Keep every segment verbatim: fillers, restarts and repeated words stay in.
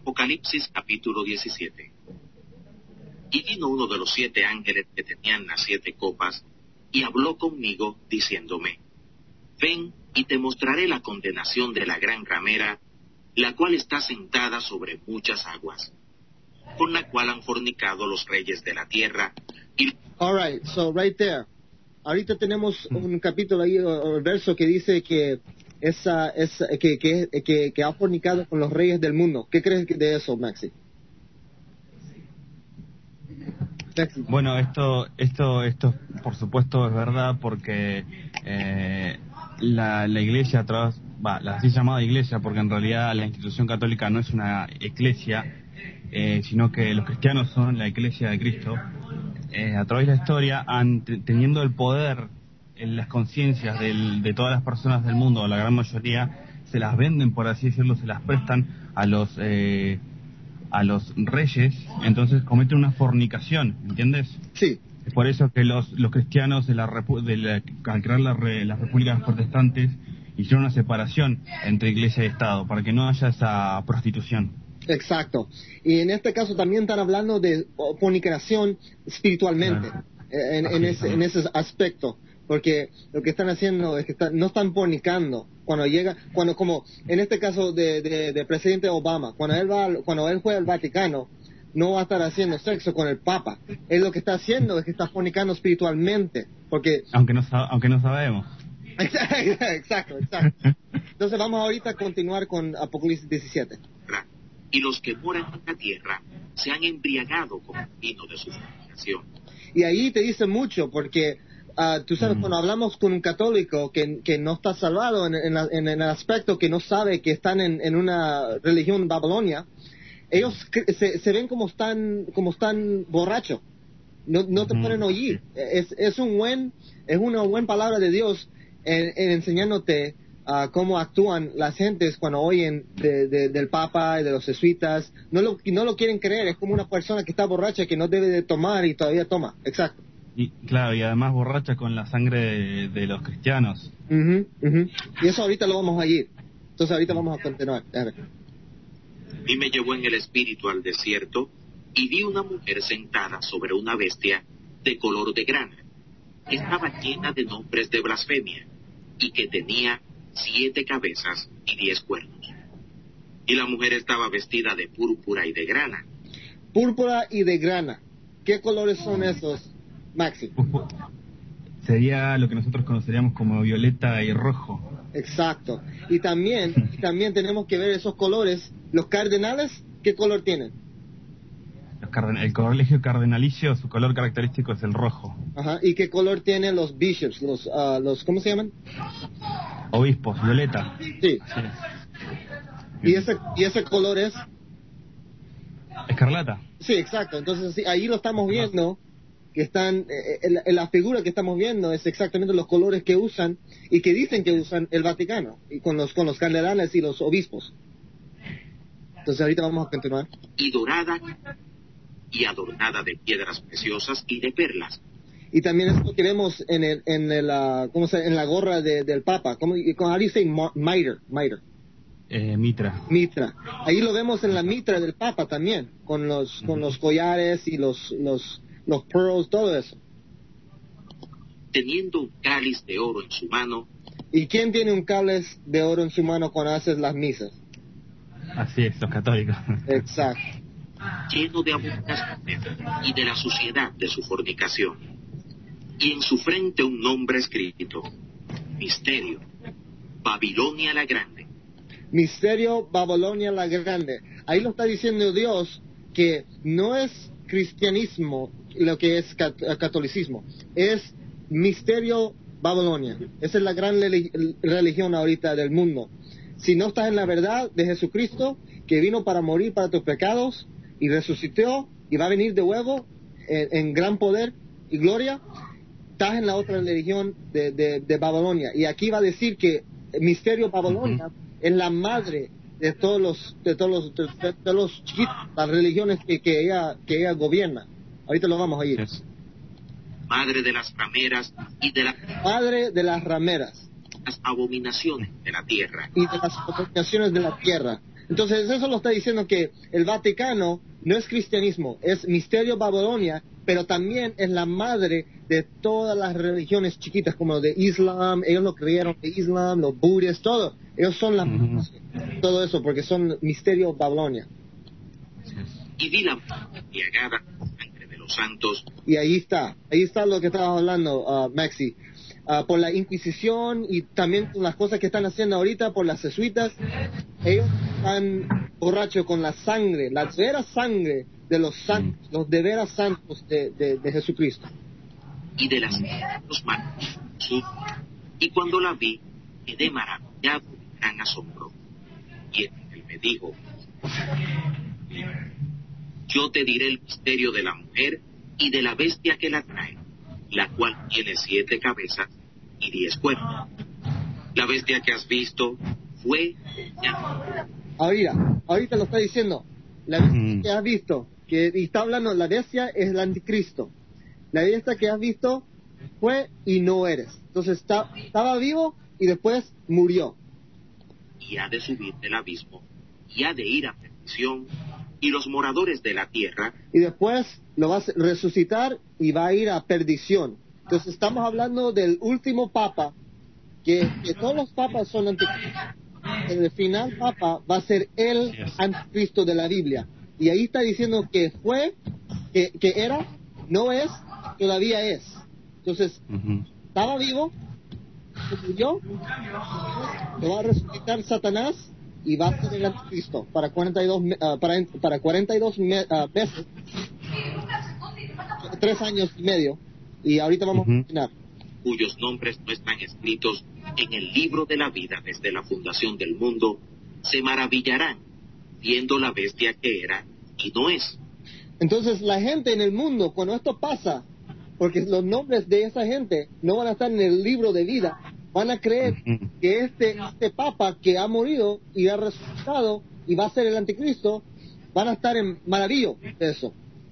Apocalipsis capítulo diecisiete. Y vino uno de los siete ángeles que tenían las siete copas, y habló conmigo, diciéndome: Ven, y te mostraré la condenación de la gran ramera, la cual está sentada sobre muchas aguas, con la cual han fornicado los reyes de la tierra. Y... All right, so right there. Ahorita tenemos un capítulo ahí, o el verso que dice que esa, esa que, que, que, que ha fornicado con los reyes del mundo. ¿Qué crees de eso, Maxi? Maxi. Bueno, esto, esto, esto, por supuesto es verdad, porque eh, la, la Iglesia, a través, va, la así llamada Iglesia, porque en realidad la institución católica no es una iglesia, eh, sino que los cristianos son la Iglesia de Cristo. Eh, a través de la historia, han, teniendo el poder en las conciencias de todas las personas del mundo, la gran mayoría, se las venden, por así decirlo, se las prestan a los eh, a los reyes, entonces cometen una fornicación, ¿entiendes? Sí. Es por eso que los los cristianos, de la, de la, al crear la, las repúblicas protestantes, hicieron una separación entre iglesia y Estado, para que no haya esa prostitución. Exacto. Y en este caso también están hablando de fornicación espiritualmente, Claro. en, en, ese, en ese aspecto, porque lo que están haciendo es que están, no están fornicando. Cuando llega, cuando como en este caso de, de, de presidente Obama, cuando él va, cuando él fue al Vaticano, no va a estar haciendo sexo con el Papa. Él lo que está haciendo es que está fornicando espiritualmente, porque aunque no aunque no sabemos. Exacto, exacto. Entonces vamos ahorita a continuar con Apocalipsis diecisiete. Y los que moran en la tierra se han embriagado con el vino de su fornicación. Y ahí te dice mucho, porque uh, tú sabes, mm. cuando hablamos con un católico que, que no está salvado en, en, en, en el aspecto que no sabe que están en, en una religión babilonia, ellos se, se ven como están como están borrachos, no, no te pueden oír. Es, es un buen es una buena palabra de Dios en, en enseñándote Uh, cómo actúan las gentes cuando oyen de, de, del Papa y de los jesuitas. No lo, no lo quieren creer, es como una persona que está borracha que no debe de tomar y todavía toma. Exacto. Y claro, y además borracha con la sangre de, de los cristianos. Uh-huh, uh-huh. Y eso ahorita lo vamos a ir. Entonces ahorita vamos a continuar. A ver. Y me llevó en el espíritu al desierto, y vi una mujer sentada sobre una bestia de color de grana, que estaba llena de nombres de blasfemia, y que tenía siete cabezas y diez cuernos. Y la mujer estaba vestida de púrpura y de grana. Púrpura y de grana. ¿Qué colores son esos, Maxi? Sería lo que nosotros conoceríamos como violeta y rojo. Exacto. Y también, también tenemos que ver esos colores. Los cardenales, ¿qué color tienen? Los carden- el colegio cardenalicio, su color característico es el rojo. Ajá. ¿Y qué color tienen los bishops? Los, uh, los ¿cómo se llaman? Obispos, violeta. Sí. sí. ¿Y ese, y ese color es? Escarlata. Sí, exacto. Entonces, sí, ahí lo estamos viendo, que están, eh, en, la, en la figura que estamos viendo es exactamente los colores que usan y que dicen que usan el Vaticano, y con los, con los cardenales y los obispos. Entonces, ahorita vamos a continuar. Y dorada y adornada de piedras preciosas y de perlas. Y también es lo que vemos en el, en el, uh, ¿cómo se, en la gorra de, del Papa. ¿Cómo, cómo dice mitre? Mitre. Eh, mitra. Mitra. Ahí lo vemos en la mitra del Papa también, con los, uh-huh. con los collares y los, los, los pearls, todo eso. Teniendo un cáliz de oro en su mano. ¿Y quién tiene un cáliz de oro en su mano cuando haces las misas? Así es, los católicos. Exacto. Lleno de abominaciones y de la suciedad de su fornicación. Y en su frente un nombre escrito: Misterio, Babilonia la Grande. Misterio, Babilonia la Grande. Ahí lo está diciendo Dios, que no es cristianismo lo que es cat- catolicismo, es misterio Babilonia. Esa es la gran relig- religión ahorita del mundo. Si no estás en la verdad de Jesucristo, que vino para morir para tus pecados y resucitó y va a venir de nuevo en, en gran poder y gloria, estás en la otra religión de, de, de Babilonia. Y aquí va a decir que el misterio Babilonia uh-huh. es la madre de todos los de todos los de, de todos los chiquitos, las religiones que, que ella que ella gobierna. Ahorita lo vamos a ir. Sí. Madre de las rameras y de la madre de las rameras. Las abominaciones de la tierra. Y de las abominaciones de la tierra. Entonces eso lo está diciendo que el Vaticano no es cristianismo, es misterio Babilonia, pero también es la madre de todas las religiones chiquitas, como lo de Islam. Ellos lo creyeron de Islam, los budistas, todo. Ellos son la Ujú. todo eso, porque son misterio Babilonia. Y vi la embriagada con sangre de los santos Y ahí está, ahí está lo que estabas hablando, uh, Maxi. Uh, por la Inquisición y también con las cosas que están haciendo ahorita por las jesuitas, ellos están borrachos con la sangre, la vera sangre de los santos, los de veras santos de, de, de Jesucristo. y de las dos manos de Jesús. Y cuando la vi, quedé maravillado de gran asombro. Y él me dijo, yo te diré el misterio de la mujer y de la bestia que la trae, la cual tiene siete cabezas y diez cuernos. La bestia que has visto fue ya. Ahorita, ahorita lo está diciendo, la bestia Mm. que has visto, que y está hablando, la bestia es el anticristo. La bestia que has visto fue y no eres. Entonces está, estaba vivo y después murió. y ha de subir del abismo, y ha de ir a perdición, y los moradores de la tierra Y después lo va a resucitar y va a ir a perdición. Entonces estamos hablando del último papa, que, que todos los papas son anticristos. El final papa va a ser el Así es. anticristo de la Biblia. Y ahí está diciendo que fue, que, que era, no es, todavía es. Entonces, Ujú. estaba vivo, se murió, lo va a resucitar Satanás y va a ser el anticristo para cuarenta y dos, me- ah, para, para cuarenta y dos me- ah, meses, tres años y medio. Y ahorita vamos Ujú. a terminar. cuyos nombres no están escritos en el libro de la vida desde la fundación del mundo, se maravillarán viendo la bestia que era y no es, Entonces la gente en el mundo, cuando esto pasa, porque los nombres de esa gente no van a estar en el libro de vida, van a creer Ujú. que este, este papa que ha morido y ha resucitado y va a ser el anticristo, van a estar en maravillo de eso.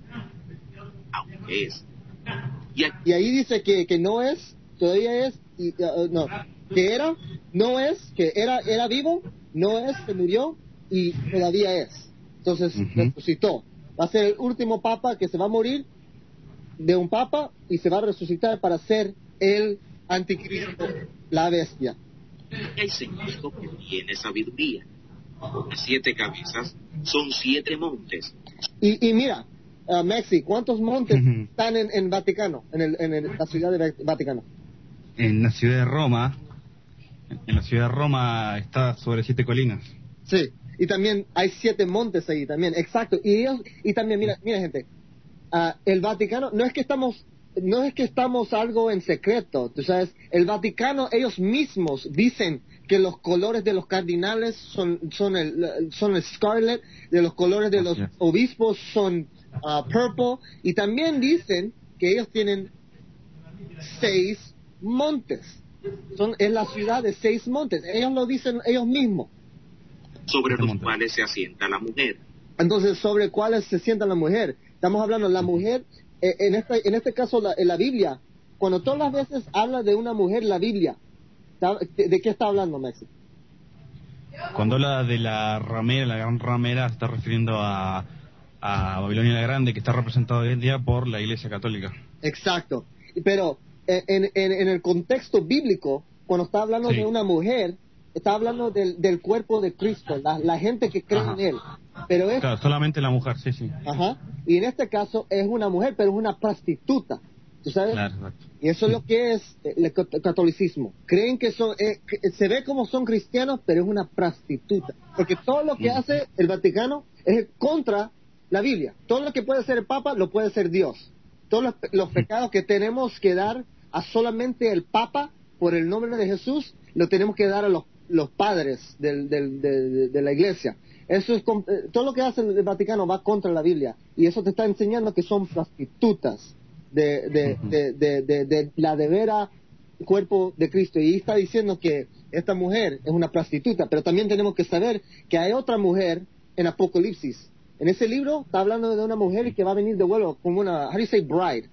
aunque es. Y aquí Y ahí dice que, que no es, todavía es, y, uh, no, que era, no es, que era, era vivo, no es, se murió y todavía es. Entonces Ujú. resucitó. Va a ser el último papa que se va a morir de un papa y se va a resucitar para ser el anticristo, la bestia. el segundo que tiene sabiduría. Las siete cabezas son siete montes, Y, y mira, uh, Maxi, ¿cuántos montes Ujú. están en, en Vaticano, en, el, en el- la ciudad de Va- Vaticano? En la ciudad de Roma, en la ciudad de Roma está sobre siete colinas. Sí, y también hay siete montes ahí también, exacto. Y ellos, y también, mira, mira gente, ah, el Vaticano, no es que estamos, no es que estamos algo en secreto, tú sabes, el Vaticano, ellos mismos dicen que los colores de los cardinales son, son el, son el scarlet, de los colores de los Así es. obispos son ah, purple, y también dicen que ellos tienen seis montes. Son, es la ciudad de seis montes, ellos lo dicen ellos mismos. sobre Siete los montes. cuales se asienta la mujer. Entonces, sobre cuáles se sienta la mujer. Estamos hablando, la mujer, eh, en, este, en este caso, la, en la Biblia, cuando todas las veces habla de una mujer, la Biblia, ¿está- ¿de, de qué está hablando, Maxi? Cuando habla de la ramera, la gran ramera, se está refiriendo a, a Babilonia la Grande, que está representada hoy en día por la Iglesia Católica. Exacto. Pero eh, en, en, en el contexto bíblico, cuando está hablando Sí. de una mujer, está hablando del, del cuerpo de Cristo, la, la gente que cree Ajá. en Él. Pero es, Claro, solamente la mujer, sí, sí. ajá, y en este caso es una mujer, pero es una prostituta. ¿Tú sabes? Claro, exacto. Y eso es lo que es eh, el cat- catolicismo. Creen que son, eh, que se ve como son cristianos, pero es una prostituta. Porque todo lo que Mm. hace el Vaticano es contra la Biblia. Todo lo que puede hacer el Papa lo puede hacer Dios. Todos los, pe- los pecados que tenemos que dar a solamente el Papa por el nombre de Jesús, lo tenemos que dar a los, los padres del, del- de, de- de la Iglesia. Eso es con- eh, todo lo que hace el Vaticano va contra la Biblia. Y eso te está enseñando que son prostitutas de, de, Ujú. de, de, de, de la de vera cuerpo de Cristo. Y está diciendo que esta mujer es una prostituta, pero también tenemos que saber que hay otra mujer en Apocalipsis. En ese libro está hablando de una mujer que va a venir de vuelo como una, how do you say bride?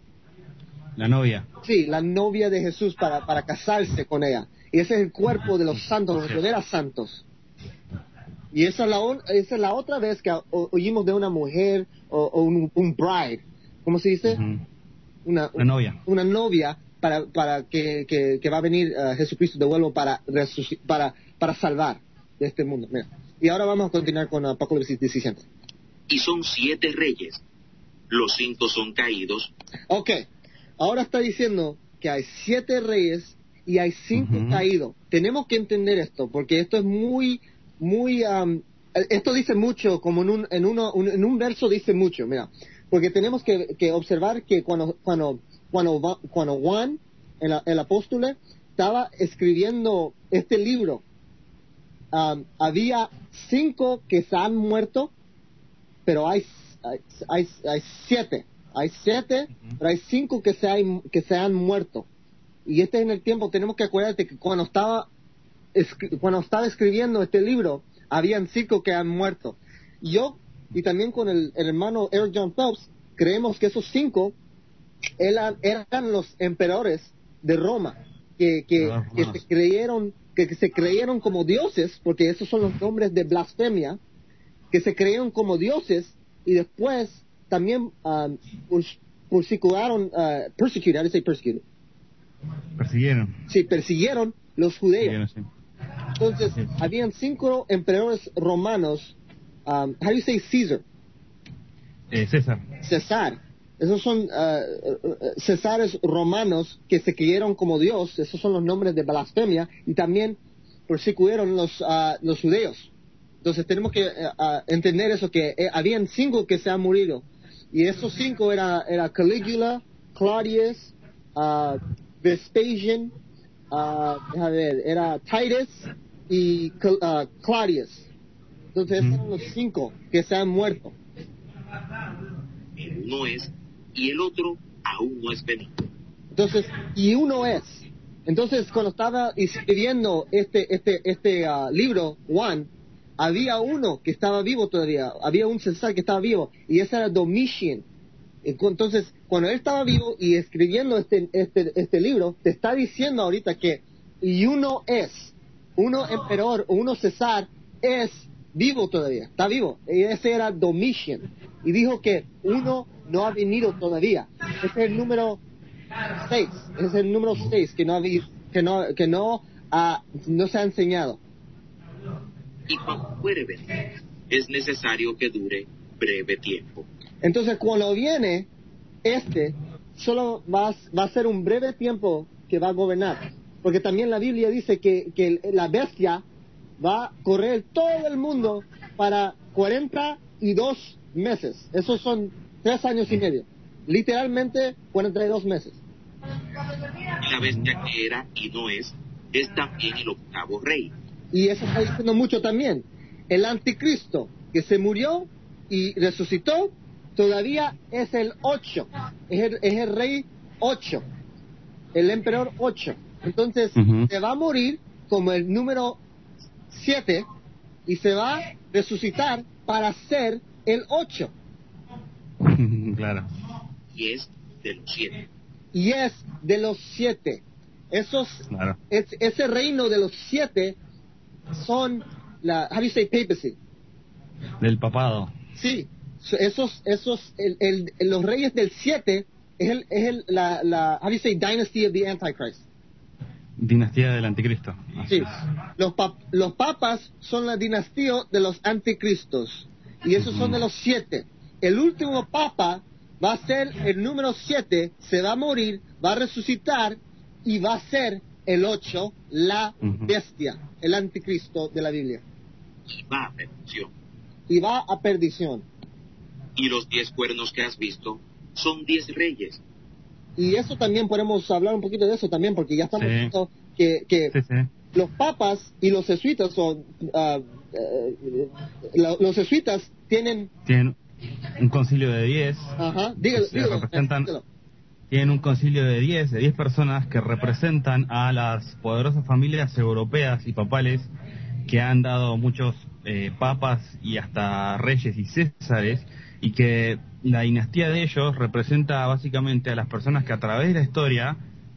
La novia. Sí, la novia de Jesús para, para casarse con ella. Y ese es el cuerpo de los santos, los de veras santos. Y esa es la, on- esa es la otra vez que o- oímos de una mujer o, o un, un bride, ¿cómo se dice? Ujú. Una, Una novia. Una novia para, para que, que, que va a venir uh, Jesucristo de vuelvo para, resuci- para, para salvar de este mundo. Mira. Y ahora vamos a continuar con Apocalipsis diecisiete. Y son siete reyes. Los cinco son caídos, Ok, ahora está diciendo que hay siete reyes y hay cinco Ujú. caídos. Tenemos que entender esto, porque esto es muy, muy, um, esto dice mucho, como en un, en uno, un, en un verso dice mucho, mira, porque tenemos que, que observar que cuando, cuando, cuando, va- cuando Juan, el, el apóstol, estaba escribiendo este libro, um, había cinco que se han muerto, pero hay, hay, hay, hay siete. Hay siete, Ujú. pero hay cinco que se, hay, que se han muerto. Y este es en el tiempo, tenemos que acordarte que cuando estaba, escri- cuando estaba escribiendo este libro, habían cinco que han muerto. Yo, y también con el, el hermano Eric John Phelps, creemos que esos cinco eran, eran los emperadores de Roma, que, que, Los que romanos. se creyeron, que, que se creyeron como dioses, porque esos son los nombres de blasfemia, que se creyeron como dioses y después también um, pers- persecutaron, uh, persecuted, how do you say persecuted? Persiguieron. Sí, persiguieron los judíos. Persiguieron, sí. Entonces, Sí. habían cinco emperadores romanos, um, how do you say Caesar? Eh, César. César. Esos son uh, uh, Césares romanos que se creyeron como Dios, esos son los nombres de blasfemia, y también persecutieron los, uh, los judíos. Entonces tenemos que uh, uh, entender eso, que eh, habían cinco que se han morido, y esos cinco era, era Caligula, Claudius, uh, Vespasian, uh, a ver, era Titus y uh, Claudius. Entonces esos Ujú. son los cinco que se han muerto. el uno es, y el otro aún no es venido. Entonces, y uno es. Entonces, cuando estaba escribiendo este este este uh, libro, Juan, había uno que estaba vivo todavía, había un César que estaba vivo, y ese era Domitian. Entonces, cuando él estaba vivo y escribiendo este este este libro, te está diciendo ahorita que y uno es, uno emperador o uno César es vivo todavía, está vivo. Y ese era Domitian. Y dijo que uno no ha venido todavía. Ese es el número seis, es el número seis que no ha vi- que no que no ha, no se ha enseñado. Y cuando fuere venido, es necesario que dure breve tiempo. Entonces cuando viene este, solo va, a- va a ser un breve tiempo que va a gobernar, porque también la Biblia dice que, que la bestia va a correr todo el mundo para cuarenta y dos meses. Esos son tres años y medio, literalmente cuarenta y dos meses. Y la bestia que era y no es, es también el octavo rey. Y eso está diciendo mucho también. El anticristo que se murió y resucitó, todavía es el ocho. Es el, es el rey ocho. El emperador ocho. Entonces, Ujú. se va a morir como el número siete y se va a resucitar para ser el ocho. Claro. Y es de los siete. Y es de los siete. Esos, Claro. es, ese reino de los siete son la, how do you say papacy? Del papado. Sí, so- esos, esos, el, el, los reyes del siete es el, es el, la, la, how do you say dynasty of the Antichrist? Dinastía del anticristo. Así Sí, es. los, pap, los papas son la dinastía de los anticristos y esos son de los siete. El último papa va a ser el número siete, se va a morir, va a resucitar y va a ser el ocho, la Ujú. bestia, el anticristo de la Biblia, Y va a perdición. y va a perdición. Y los diez cuernos que has visto son diez reyes. Y eso también podemos hablar un poquito de eso también, porque ya estamos Sí. viendo que, que Sí, sí. los papas y los jesuitas, o, ah, eh, la- los jesuitas tienen, Tienen un concilio de diez. ajá, dígalo, que se dígalo, representan, dígalo. tienen un concilio de diez, de diez personas que representan a las poderosas familias europeas y papales que han dado muchos eh, papas y hasta reyes y césares, y que la dinastía de ellos representa básicamente a las personas que a través de la historia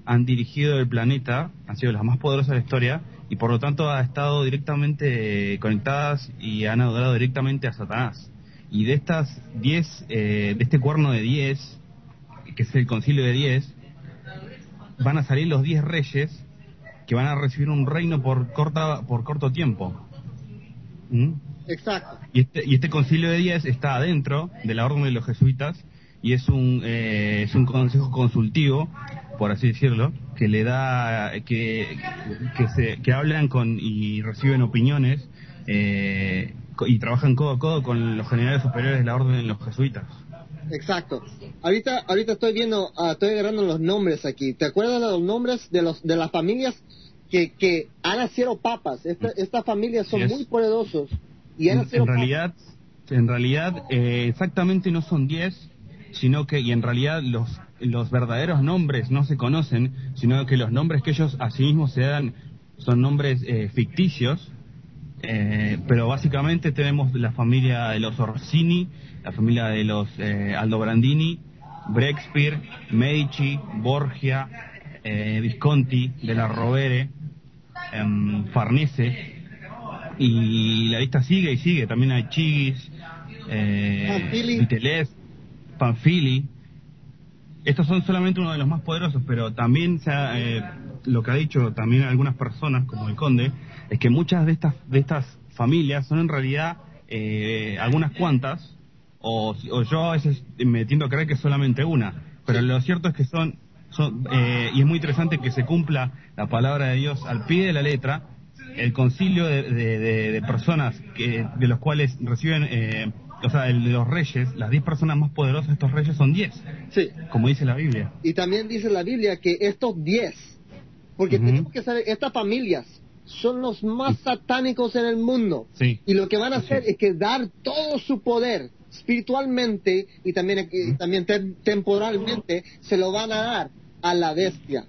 han dirigido el planeta, han sido las más poderosas de la historia, y por lo tanto han estado directamente conectadas y han adorado directamente a Satanás. Y de estas diez, eh, de este cuerno de diez, que es el concilio de diez, van a salir los diez reyes que van a recibir un reino por corta por corto tiempo. ¿Mm? Exacto. Y este, y este concilio de diez está adentro de la orden de los jesuitas y es un eh, es un consejo consultivo, por así decirlo, que le da que que se que hablan con y reciben opiniones eh, y trabajan codo a codo con los generales superiores de la orden de los jesuitas. Exacto. Ahorita, ahorita estoy viendo, uh, estoy agarrando los nombres aquí. ¿Te acuerdas de los nombres de los de las familias que, que han nacido papas? Esta, estas familias son Yes. muy poderosos y han En, nacido en realidad, en realidad eh, exactamente no son diez, sino que y en realidad los los verdaderos nombres no se conocen, sino que los nombres que ellos a sí mismos se dan son nombres eh, ficticios. Eh, pero básicamente tenemos la familia de los Orsini, la familia de los eh, Aldobrandini, Breakspere, Medici, Borgia, eh, Visconti, de la Rovere, eh, Farnese, y la lista sigue y sigue. También hay Chigis, eh, Pamphili. Vitelés, Panfili. Estos son solamente uno de los más poderosos, pero también se ha, eh, lo que ha dicho también algunas personas, como el Conde, es que muchas de estas de estas familias son en realidad eh, algunas cuantas, o, o yo a veces me tiendo a creer que es solamente una, pero Sí. lo cierto es que son, son eh, y es muy interesante que se cumpla la palabra de Dios al pie de la letra. El concilio de, de, de, de personas que, de los cuales reciben, eh, o sea, el de los reyes, las diez personas más poderosas de estos reyes son diez, Sí. como dice la Biblia. Y también dice la Biblia que estos diez, porque Ujú. tenemos que saber, estas familias son los más satánicos en el mundo. Sí. Y lo que van a Así hacer es. es que dar todo su poder espiritualmente y también, y también tem- temporalmente se lo van a dar a la bestia.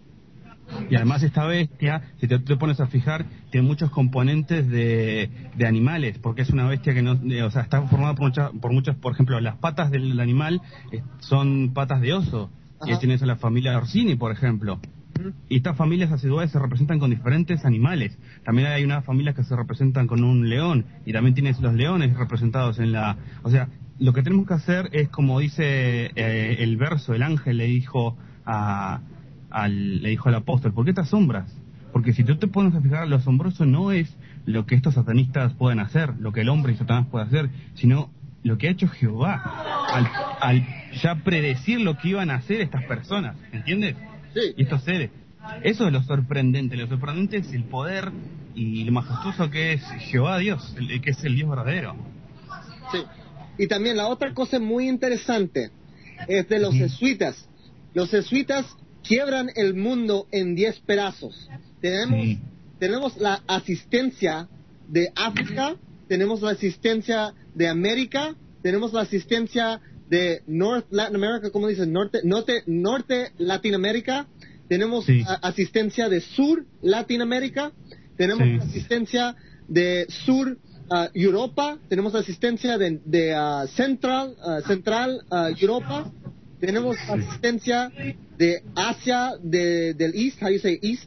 Y además esta bestia, si te, te pones a fijar, tiene muchos componentes de, de animales, porque es una bestia que no, eh, o sea, está formada por muchas, por muchas, por ejemplo, las patas del animal eh, son patas de oso. Y ahí Ajá. tienes a la familia Orsini, por ejemplo. Y estas familias a su vez se representan con diferentes animales. También hay unas familias que se representan con un león, y también tienes los leones representados en la... O sea, lo que tenemos que hacer es, como dice eh, el verso, el ángel le dijo a, al, le dijo al apóstol, ¿por qué te asombras? Porque si tú te pones a fijar, lo asombroso no es lo que estos satanistas pueden hacer, lo que el hombre y Satanás puede hacer, sino lo que ha hecho Jehová al, al ya predecir lo que iban a hacer estas personas, ¿entiendes? Sí. Y estos seres. Eso es lo sorprendente. Lo sorprendente es el poder y lo majestuoso que es Jehová Dios, el, el que es el Dios verdadero. Sí. Y también la otra cosa muy interesante es de los Ujú. jesuitas. Los jesuitas quiebran el mundo en diez pedazos. Tenemos, Sí. tenemos la asistencia de África, tenemos la asistencia de América, tenemos la asistencia de North Latin America, como dicen, norte, norte, norte Latinoamérica, tenemos Sí. a- asistencia de Sur Latinoamérica, tenemos Sí. asistencia de Sur uh, Europa, tenemos asistencia de, de uh, Central, uh, Central uh, Europa, tenemos asistencia de Asia, de, del East, how you say East,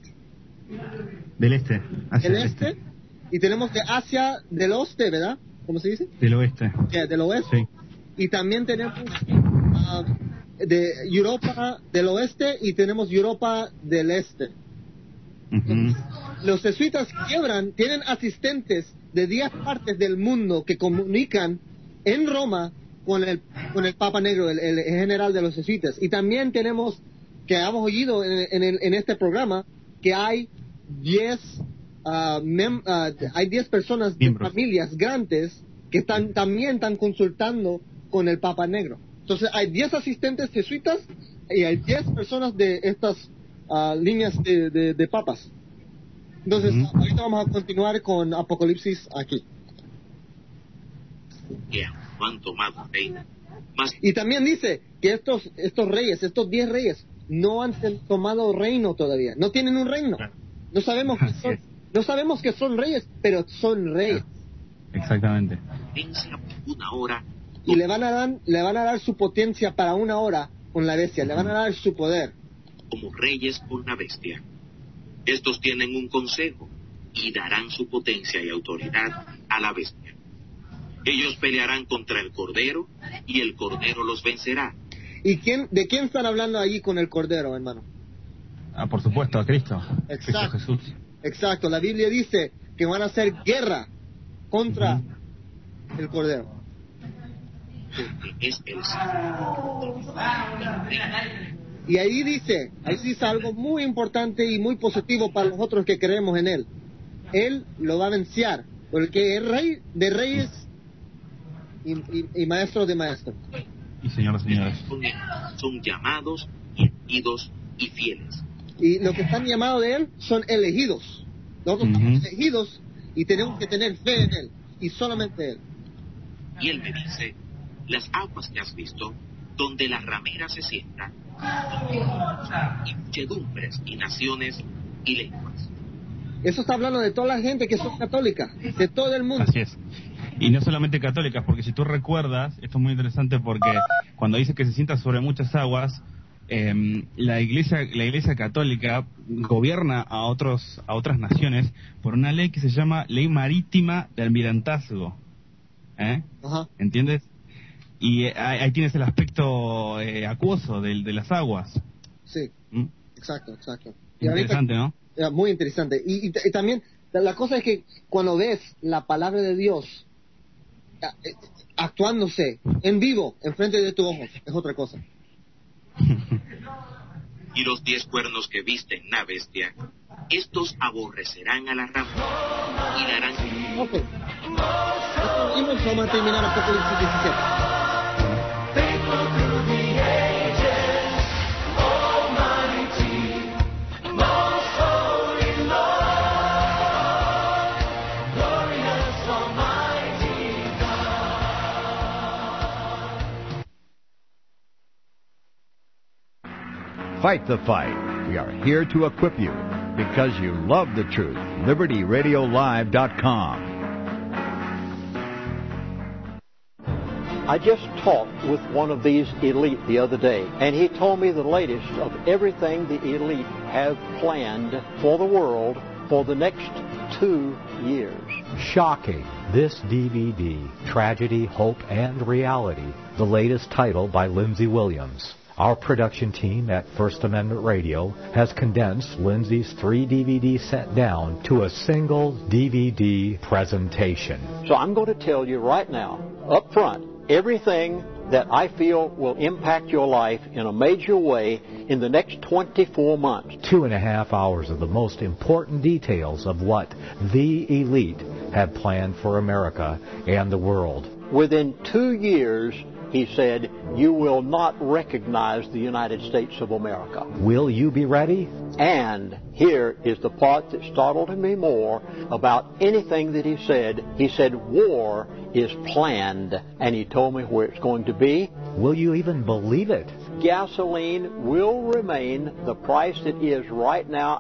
Del este, hacia del el este, este. y tenemos de Asia del Oeste, ¿verdad? ¿Cómo se dice? Del oeste. Yeah, del Oeste. Sí. Y también tenemos uh, de Europa del Oeste y tenemos Europa del Este. Ujú. Los jesuitas quiebran, tienen asistentes de diez partes del mundo que comunican en Roma con el, con el Papa Negro, el, el general de los jesuitas. Y también tenemos, que hemos oído en, en, el- en este programa, que hay diez ah, mem- ah, hay diez personas de Miembros. familias grandes que están también están consultando con el Papa Negro. Entonces hay diez asistentes jesuitas y hay diez personas de estas ah, líneas de, de, de papas. Entonces, Ujú. ahorita vamos a continuar con Apocalipsis aquí. que no han tomado reino. Mas Y también dice que estos estos reyes, estos diez reyes, no han ten- tomado reino todavía. No tienen un reino. Claro. No sabemos que Así son, es. no sabemos que son reyes, pero son reyes. Exactamente. potencia por una hora, Y le van a dar, le van a dar su potencia para una hora con la bestia. Le van a dar su poder. como reyes con la bestia. Estos tienen un consejo y darán su potencia y autoridad a la bestia. Ellos pelearán contra el Cordero y el Cordero los vencerá. ¿Y quién, de quién están hablando allí con el Cordero, hermano? Ah, por supuesto, a Cristo. Exacto. Cristo Jesús. Exacto. La Biblia dice que van a hacer guerra contra uh-huh. el Cordero. Porque es el Y ahí dice, ahí dice algo muy importante y muy positivo para nosotros que creemos en Él. Él lo va a vencer, porque es rey de reyes y, y, y maestro de maestros. Y señoras y señores. Son, son llamados, elegidos y fieles. Y los que están llamados de Él son elegidos. Nosotros uh-huh. somos elegidos y tenemos que tener fe en Él, y solamente Él. Y Él me dice, las aguas que has visto, donde la ramera se sienta, y muchedumbres y naciones y lenguas. Eso está hablando de toda la gente que son católicas, de todo el mundo. Así es. Y no solamente católicas, porque si tú recuerdas, esto es muy interesante porque cuando dice que se sienta sobre muchas aguas, eh, la iglesia la iglesia católica gobierna a otros a otras naciones por una ley que se llama Ley Marítima de Almirantazgo. ¿Eh? Ajá. ¿Entiendes? Y eh, ahí tienes el aspecto eh, acuoso de, de las aguas. Sí, ¿Mm? exacto, exacto. Y interesante, ahorita, ¿no? Muy interesante. Y, y, y también, la cosa es que cuando ves la palabra de Dios actuándose en vivo, enfrente de tus ojos, es otra cosa. Y los diez cuernos que viste en la bestia, estos aborrecerán a la rama y darán... Ok. Vamos a terminar Apocalipsis diecisiete. Fight the fight. We are here to equip you because you love the truth. Liberty Radio Live dot com. I just talked with one of these elite the other day, and he told me the latest of everything the elite have planned for the world for the next two years. Shocking. This D V D, Tragedy, Hope, and Reality, the latest title by Lindsey Williams. Our production team at First Amendment Radio has condensed Lindsey's three D V D set down to a single D V D presentation. So I'm going to tell you right now, up front, everything that I feel will impact your life in a major way in the next twenty-four months. Two and a half hours of the most important details of what the elite have planned for America and the world. Within two years, he said, you will not recognize the United States of America. Will you be ready? And here is the part that startled me more about anything that he said. He said, war is planned, and he told me where it's going to be. Will you even believe it? Gasoline will remain the price it is right now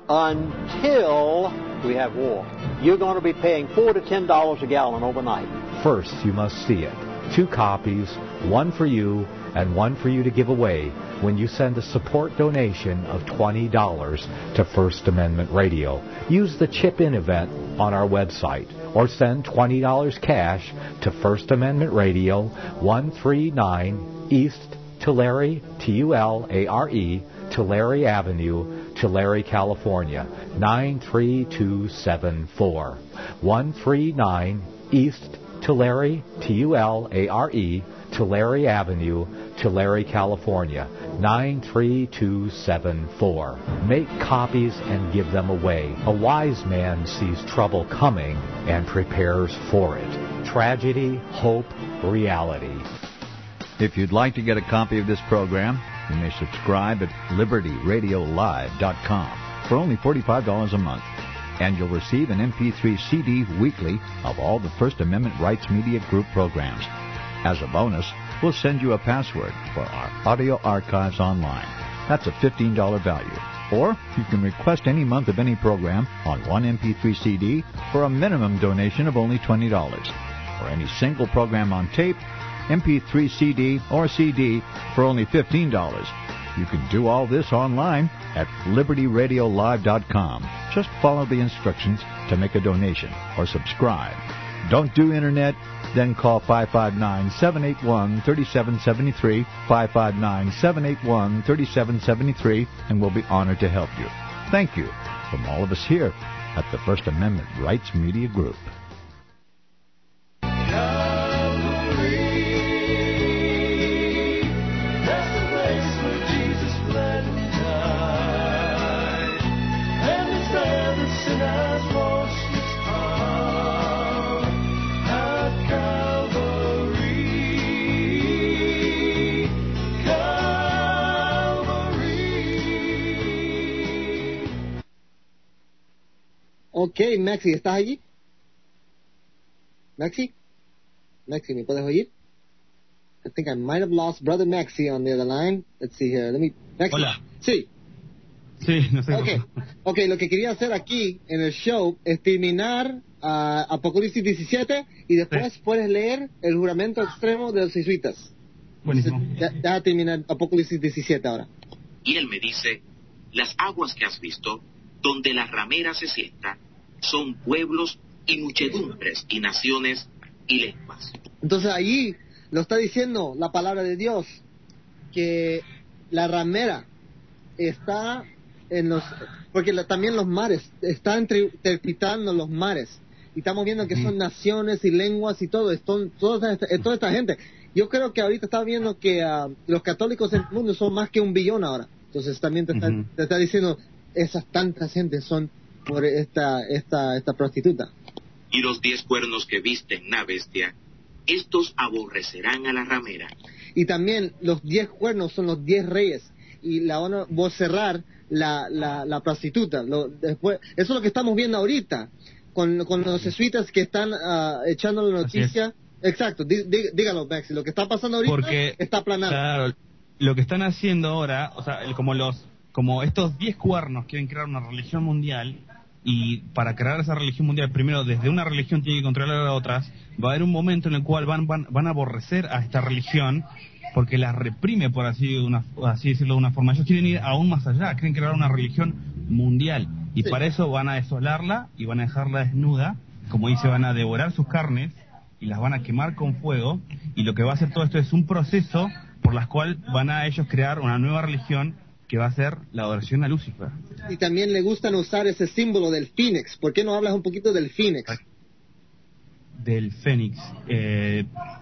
until we have war. You're going to be paying four to ten dollars a gallon overnight. First, you must see it. Two copies, one for you and one for you to give away when you send a support donation of twenty dollars to First Amendment Radio. Use the chip-in event on our website or send twenty dollars cash to First Amendment Radio, one thirty-nine East Tulare, T U L A R E, Tulare Avenue, Tulare, California, nine three two seven four. one thirty-nine East Tulare, T U L A R E, Tulare Avenue, Tulare, California, nine three two seven four. Make copies and give them away. A wise man sees trouble coming and prepares for it. Tragedy, Hope, Reality. If you'd like to get a copy of this program, you may subscribe at Liberty Radio Live dot com for only forty-five dollars a month. And you'll receive an M P three C D weekly of all the First Amendment Rights Media Group programs. As a bonus, we'll send you a password for our audio archives online. That's a fifteen dollars value. Or you can request any month of any program on one M P three C D for a minimum donation of only twenty dollars. Or any single program on tape, M P three C D, or C D for only fifteen dollars. You can do all this online at liberty radio live dot com. Just follow the instructions to make a donation or subscribe. Don't do internet? Then call five five nine, seven eight one, three seven seven three, five five nine, seven eight one, three seven seven three, and we'll be honored to help you. Thank you from all of us here at the First Amendment Rights Media Group. Ok, Maxi, ¿estás allí? Maxi? Maxi, ¿me puedes oír? I think I might have lost Brother Maxi on the other line. Let's see here. Let me... Maxi. Hola. Sí. Sí, no sé. Okay. ok, lo que quería hacer aquí en el show es terminar uh, Apocalipsis diecisiete y después sí. puedes leer el juramento extremo de los jesuitas. Buenísimo. Ya, ya terminar Apocalipsis diecisiete ahora. Y él me dice, las aguas que has visto, donde la ramera se sienta, son pueblos y muchedumbres y naciones y lenguas. Entonces ahí lo está diciendo la palabra de Dios, que la ramera está en los, porque la, también los mares, está interpretando los mares, y estamos viendo que son mm. naciones y lenguas y todo, son, toda, esta, toda esta gente. Yo creo que ahorita está viendo que uh, los católicos en el mundo son más que un billón ahora, entonces también te está, uh-huh. te está diciendo, esas tantas gentes son por esta, esta, esta prostituta. Y los diez cuernos que visten la bestia, estos aborrecerán a la ramera. Y también los diez cuernos son los diez reyes, y la van a cerrar la, la, la prostituta. Lo, después, eso es lo que estamos viendo ahorita, con, con los jesuitas que están uh, echando la noticia. Exacto, dí, dí, dígalo, Maxi, lo que está pasando ahorita Porque, está aplanado. Claro, lo que están haciendo ahora, o sea, como los como estos diez cuernos quieren crear una religión mundial, y para crear esa religión mundial, primero desde una religión tiene que controlar a las otras, va a haber un momento en el cual van van, van a aborrecer a esta religión, porque las reprime, por así, una, así decirlo de una forma. Ellos quieren ir aún más allá, quieren crear una religión mundial, y sí. para eso van a desolarla y van a dejarla desnuda, como dice, van a devorar sus carnes y las van a quemar con fuego, y lo que va a hacer todo esto es un proceso por el cual van a ellos crear una nueva religión que va a ser la adoración a Lucifer. Y también le gustan usar ese símbolo del Fénix. ¿Por qué no hablas un poquito del Fénix? Del Fénix. Eh...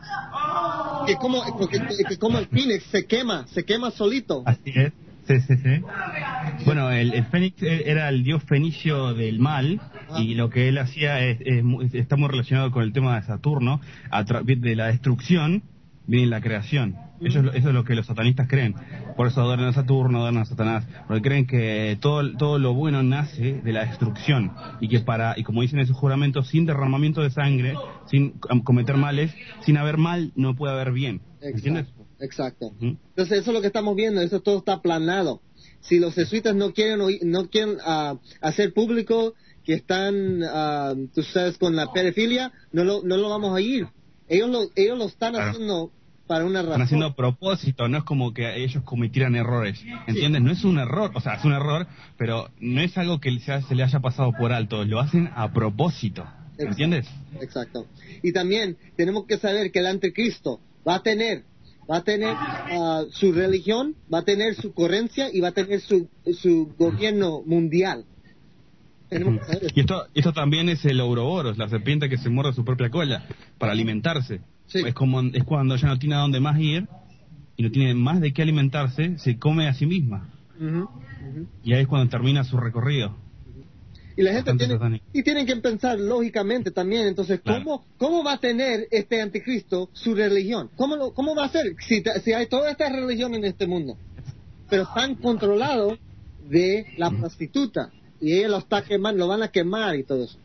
Que como, porque, que como el Fénix se quema, se quema solito. Así es. Sí, sí, sí. Bueno, el, el Fénix era el dios fenicio del mal, ah. y lo que él hacía es, es, está muy relacionado con el tema de Saturno, a través de la destrucción viene la creación. Eso es, lo, eso es lo que los satanistas creen. Por eso adoran a Saturno, adoran a Satanás, porque creen que todo, todo lo bueno nace de la destrucción, y que para, y como dicen en sus juramentos, sin derramamiento de sangre, sin cometer males, sin haber mal, no puede haber bien. ¿Entiendes? Exacto. ¿Mm? Entonces eso es lo que estamos viendo, eso todo está aplanado. Si los jesuitas no quieren oír, no quieren uh, hacer público que están, uh, tú sabes, con la pedofilia, no lo, no lo vamos a oír. Ellos lo, ellos lo están claro. haciendo para una razón. Están haciendo a propósito, no es como que ellos cometieran errores, ¿entiendes? Sí. No es un error, o sea, es un error, pero no es algo que se, se le haya pasado por alto, lo hacen a propósito, ¿entiendes? Exacto. Y también tenemos que saber que el anticristo va a tener, va a tener uh, su religión, va a tener su correncia y va a tener su, su gobierno mundial. Tenemos que saber eso. Y esto, esto también es el ouroboros, la serpiente que se muerde su propia cola para alimentarse. Sí. Es como es cuando ya no tiene a dónde más ir y no tiene más de qué alimentarse, se come a sí misma. Uh-huh, uh-huh. Y ahí es cuando termina su recorrido. Y la gente tiene, y tienen que pensar lógicamente también, entonces, ¿cómo, claro. ¿cómo va a tener este anticristo su religión? ¿Cómo, lo, cómo va a ser si, si hay toda esta religión en este mundo? Pero están controlados de la uh-huh. prostituta, y ella lo está quemando, lo van a quemar y todo eso.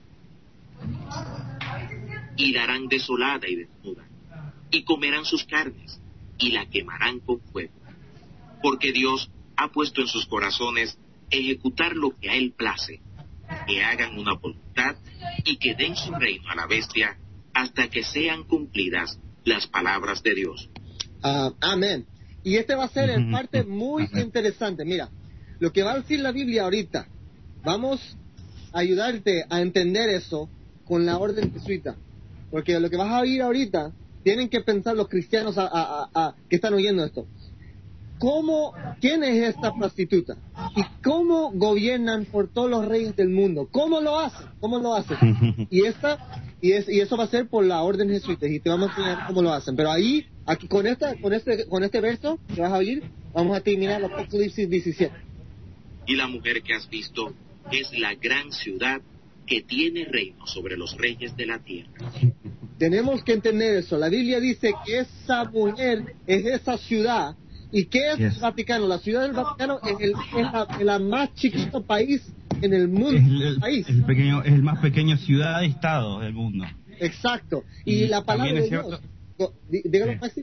Y la harán desolada y desnuda, y comerán sus carnes, y la quemarán con fuego. Porque Dios ha puesto en sus corazones ejecutar lo que a Él place, que hagan una voluntad, y que den su reino a la bestia, hasta que sean cumplidas las palabras de Dios. Uh, amén. Y este va a ser en parte muy interesante. Mira, lo que va a decir la Biblia ahorita, vamos a ayudarte a entender eso con la orden jesuita. Porque lo que vas a oír ahorita, tienen que pensar los cristianos a, a, a, a, que están oyendo esto. ¿Cómo, quién es esta prostituta? ¿Y cómo gobiernan por todos los reyes del mundo? ¿Cómo lo hacen? ¿Cómo lo hacen? Y esta, y, es, y eso va a ser por la orden jesuita, y te vamos a enseñar cómo lo hacen. Pero ahí, aquí con esta, con este, con este verso que vas a oír, vamos a terminar el Apocalipsis diecisiete. Y la mujer que has visto es la gran ciudad que tiene reino sobre los reyes de la tierra. Tenemos que entender eso. La Biblia dice que esa mujer es esa ciudad. ¿Y qué es yes. el Vaticano? La ciudad del Vaticano es el, es la, el más chiquito país en el mundo. Es el, país. El, pequeño, es el más pequeño ciudad-estado del mundo. Exacto. Y, y la palabra de Dios. Dígalo, Maxi.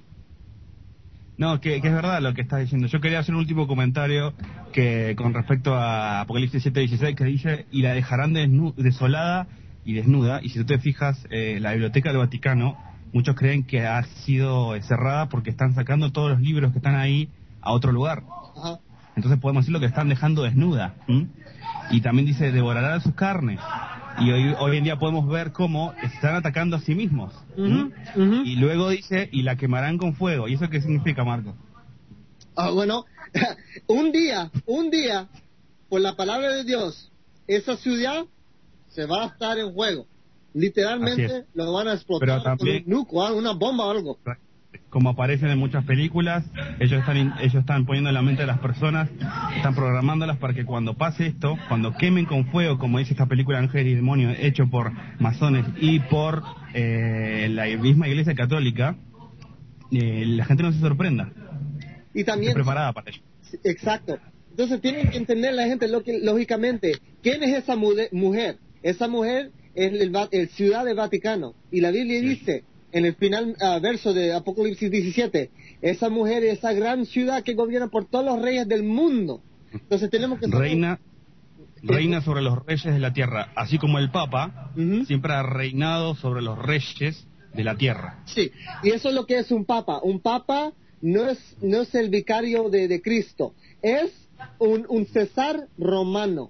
No, que, que es verdad lo que estás diciendo. Yo quería hacer un último comentario que con respecto a Apocalipsis siete dieciséis, que dice, y la dejarán desnu- desolada y desnuda. Y si tú te fijas, eh, la Biblioteca del Vaticano, muchos creen que ha sido cerrada porque están sacando todos los libros que están ahí a otro lugar. Ajá. Entonces podemos decir lo que están dejando desnuda. ¿m? Y también dice, devorarán sus carnes. Y hoy, hoy en día podemos ver cómo están atacando a sí mismos. Uh-huh, uh-huh. Y luego dice, y la quemarán con fuego. ¿Y eso qué significa, Marco? Ah, bueno, un día, un día, por la palabra de Dios, esa ciudad se va a estar en fuego. Literalmente lo van a explotar también, con un nuco, una bomba o algo. Como aparecen en muchas películas, ellos están ellos están poniendo en la mente de las personas, están programándolas para que cuando pase esto, cuando quemen con fuego, como dice esta película Ángel y Demonio, hecho por masones y por eh, la misma Iglesia Católica, eh, la gente no se sorprenda. Y también esté preparada para ello. Exacto. Entonces tienen que entender la gente lo que, lógicamente, ¿quién es esa mujer? Esa mujer es el, el ciudad del Vaticano. Y la Biblia sí. dice, en el final uh, verso de Apocalipsis diecisiete, esa mujer es esa gran ciudad que gobierna por todos los reyes del mundo. Entonces tenemos que... Reina, reina sobre los reyes de la tierra, así como el Papa uh-huh. siempre ha reinado sobre los reyes de la tierra. Sí, y eso es lo que es un Papa. Un Papa no es, no es el vicario de, de Cristo, es un, un César romano.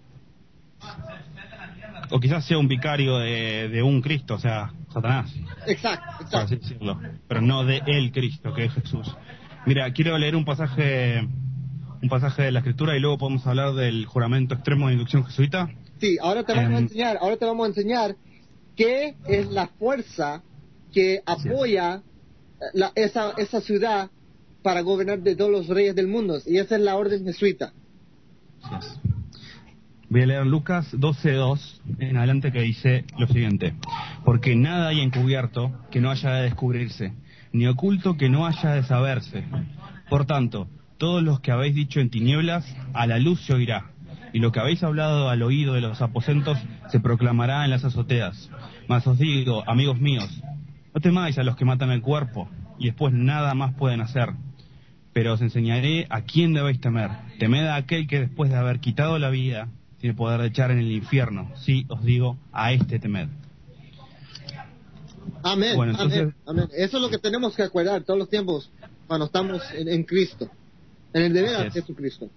O quizás sea un vicario de, de un Cristo, o sea, Satanás. Exacto, exacto. Por así decirlo. Pero no de el Cristo, que es Jesús. Mira, quiero leer un pasaje un pasaje de la Escritura y luego podemos hablar del juramento extremo de inducción jesuita. Sí, ahora te vamos um, a enseñar, ahora te vamos a enseñar qué es la fuerza que apoya la, esa, esa ciudad para gobernar de todos los reyes del mundo, y esa es la orden jesuita. Yes. Voy a leer Lucas doce dos en adelante, que dice lo siguiente: porque nada hay encubierto que no haya de descubrirse, ni oculto que no haya de saberse. Por tanto, todos los que habéis dicho en tinieblas, a la luz se oirá, y lo que habéis hablado al oído de los aposentos se proclamará en las azoteas. Mas os digo, amigos míos, no temáis a los que matan el cuerpo, y después nada más pueden hacer. Pero os enseñaré a quién debéis temer. Temed a aquel que después de haber quitado la vida tiene poder de echar en el infierno. Sí, os digo, a este temed. Amén, bueno, entonces... amén, amén. Eso es lo que tenemos que acordar todos los tiempos cuando estamos en, en Cristo, en el deber de Jesucristo.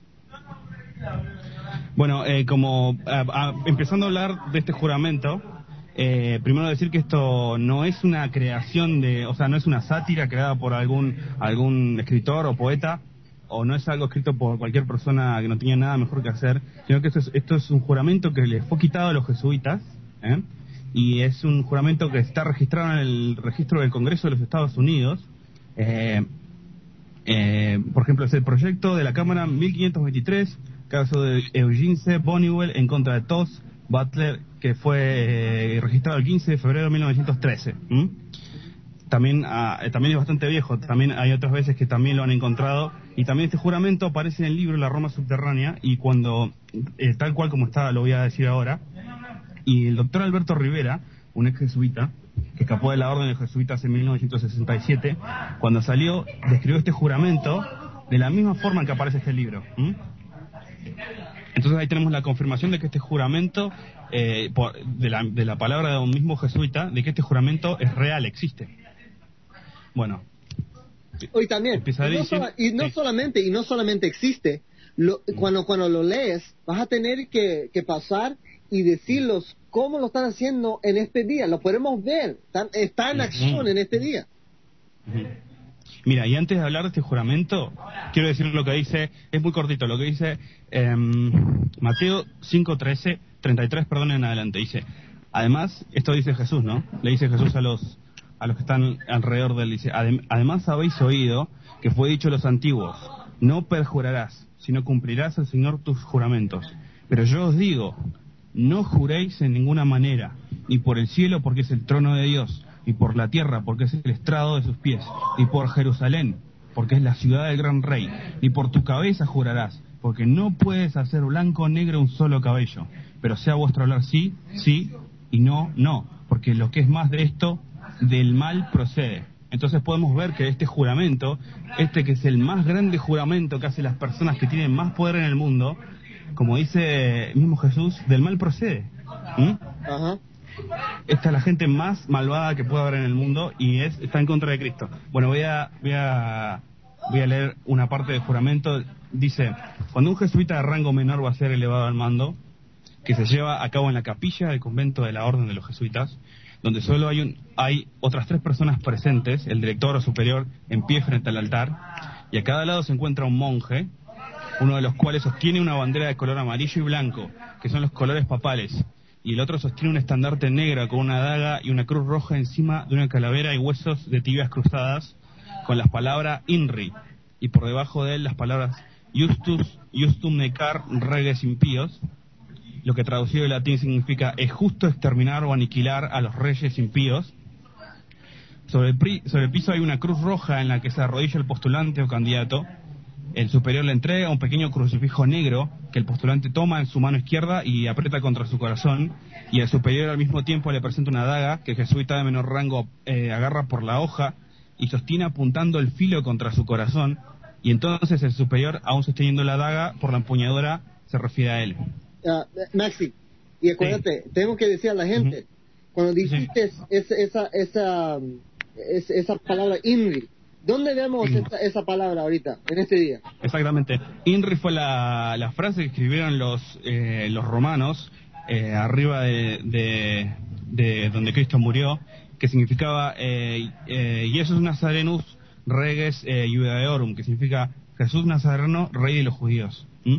Bueno, eh, como a, a, empezando a hablar de este juramento, eh, primero decir que esto no es una creación de, o sea, no es una sátira creada por algún algún escritor o poeta, o no es algo escrito por cualquier persona que no tenía nada mejor que hacer, sino que esto es, esto es un juramento que les fue quitado a los jesuitas, ¿eh? Y es un juramento que está registrado en el registro del Congreso de los Estados Unidos. Eh, eh, por ejemplo, es el proyecto de la Cámara mil quinientos veintitrés, caso de Eugene C. Boniwell en contra de Toss Butler, que fue eh, registrado el quince de febrero de mil novecientos trece. ¿Mm? También, ah, también es bastante viejo, también hay otras veces que también lo han encontrado, y también este juramento aparece en el libro La Roma Subterránea, y cuando, eh, tal cual como está, lo voy a decir ahora, y el doctor Alberto Rivera, un ex jesuita, que escapó de la orden de jesuitas en mil novecientos sesenta y siete, cuando salió, describió este juramento de la misma forma en que aparece este libro. ¿Mm? Entonces ahí tenemos la confirmación de que este juramento, eh, por, de, la, de la palabra de un mismo jesuita, de que este juramento es real, existe. Bueno, Hoy también, y no, sola, y no solamente, y no solamente existe, lo, cuando, cuando lo lees, vas a tener que, que pasar y decirlos cómo lo están haciendo en este día. Lo podemos ver, está, está en acción en este día. Mira, y antes de hablar de este juramento, quiero decir lo que dice, es muy cortito, lo que dice eh, Mateo cinco, trece, treinta y tres, perdón, en adelante. Dice, además, esto dice Jesús, ¿no? Le dice Jesús a los a los que están alrededor de él, dice, además habéis oído que fue dicho a los antiguos, no perjurarás, sino cumplirás al Señor tus juramentos. Pero yo os digo, no juréis en ninguna manera, ni por el cielo porque es el trono de Dios, ni por la tierra porque es el estrado de sus pies, ni por Jerusalén porque es la ciudad del gran rey, ni por tu cabeza jurarás, porque no puedes hacer blanco o negro un solo cabello, pero sea vuestro hablar sí, sí, y no, no, porque lo que es más de esto, del mal procede. Entonces podemos ver que este juramento, este que es el más grande juramento que hacen las personas que tienen más poder en el mundo, como dice mismo Jesús, del mal procede. ¿Mm? Ajá. Esta es la gente más malvada que puede haber en el mundo y es está en contra de Cristo. Bueno, voy a voy a voy a leer una parte del juramento. Dice, cuando un jesuita de rango menor va a ser elevado al mando, que se lleva a cabo en la capilla del convento de la Orden de los Jesuitas, donde solo hay un hay otras tres personas presentes, el director o superior en pie frente al altar, y a cada lado se encuentra un monje, uno de los cuales sostiene una bandera de color amarillo y blanco, que son los colores papales, y el otro sostiene un estandarte negro con una daga y una cruz roja encima de una calavera y huesos de tibias cruzadas, con las palabras INRI, y por debajo de él las palabras Justus, Justum necar reges impíos, lo que traducido del latín significa es justo exterminar o aniquilar a los reyes impíos. Sobre el, pri, sobre el piso hay una cruz roja en la que se arrodilla el postulante o candidato. El superior le entrega un pequeño crucifijo negro que el postulante toma en su mano izquierda y aprieta contra su corazón, y el superior al mismo tiempo le presenta una daga que el jesuita de menor rango eh, agarra por la hoja y sostiene apuntando el filo contra su corazón, y entonces el superior, aún sosteniendo la daga por la empuñadura, se refiere a él. Uh, Maxi, y acuérdate, sí. Tengo que decir a la gente, uh-huh. Cuando dijiste sí. esa, esa, esa, esa, esa palabra INRI, ¿dónde vemos esa, esa palabra ahorita, en este día? Exactamente. INRI fue la, la frase que escribieron los eh, los romanos eh, arriba de, de, de donde Cristo murió, que significaba eh, eh, Jesus Nazarenus Reges eh, Judaeorum, que significa Jesús Nazareno, rey de los judíos. ¿Mm?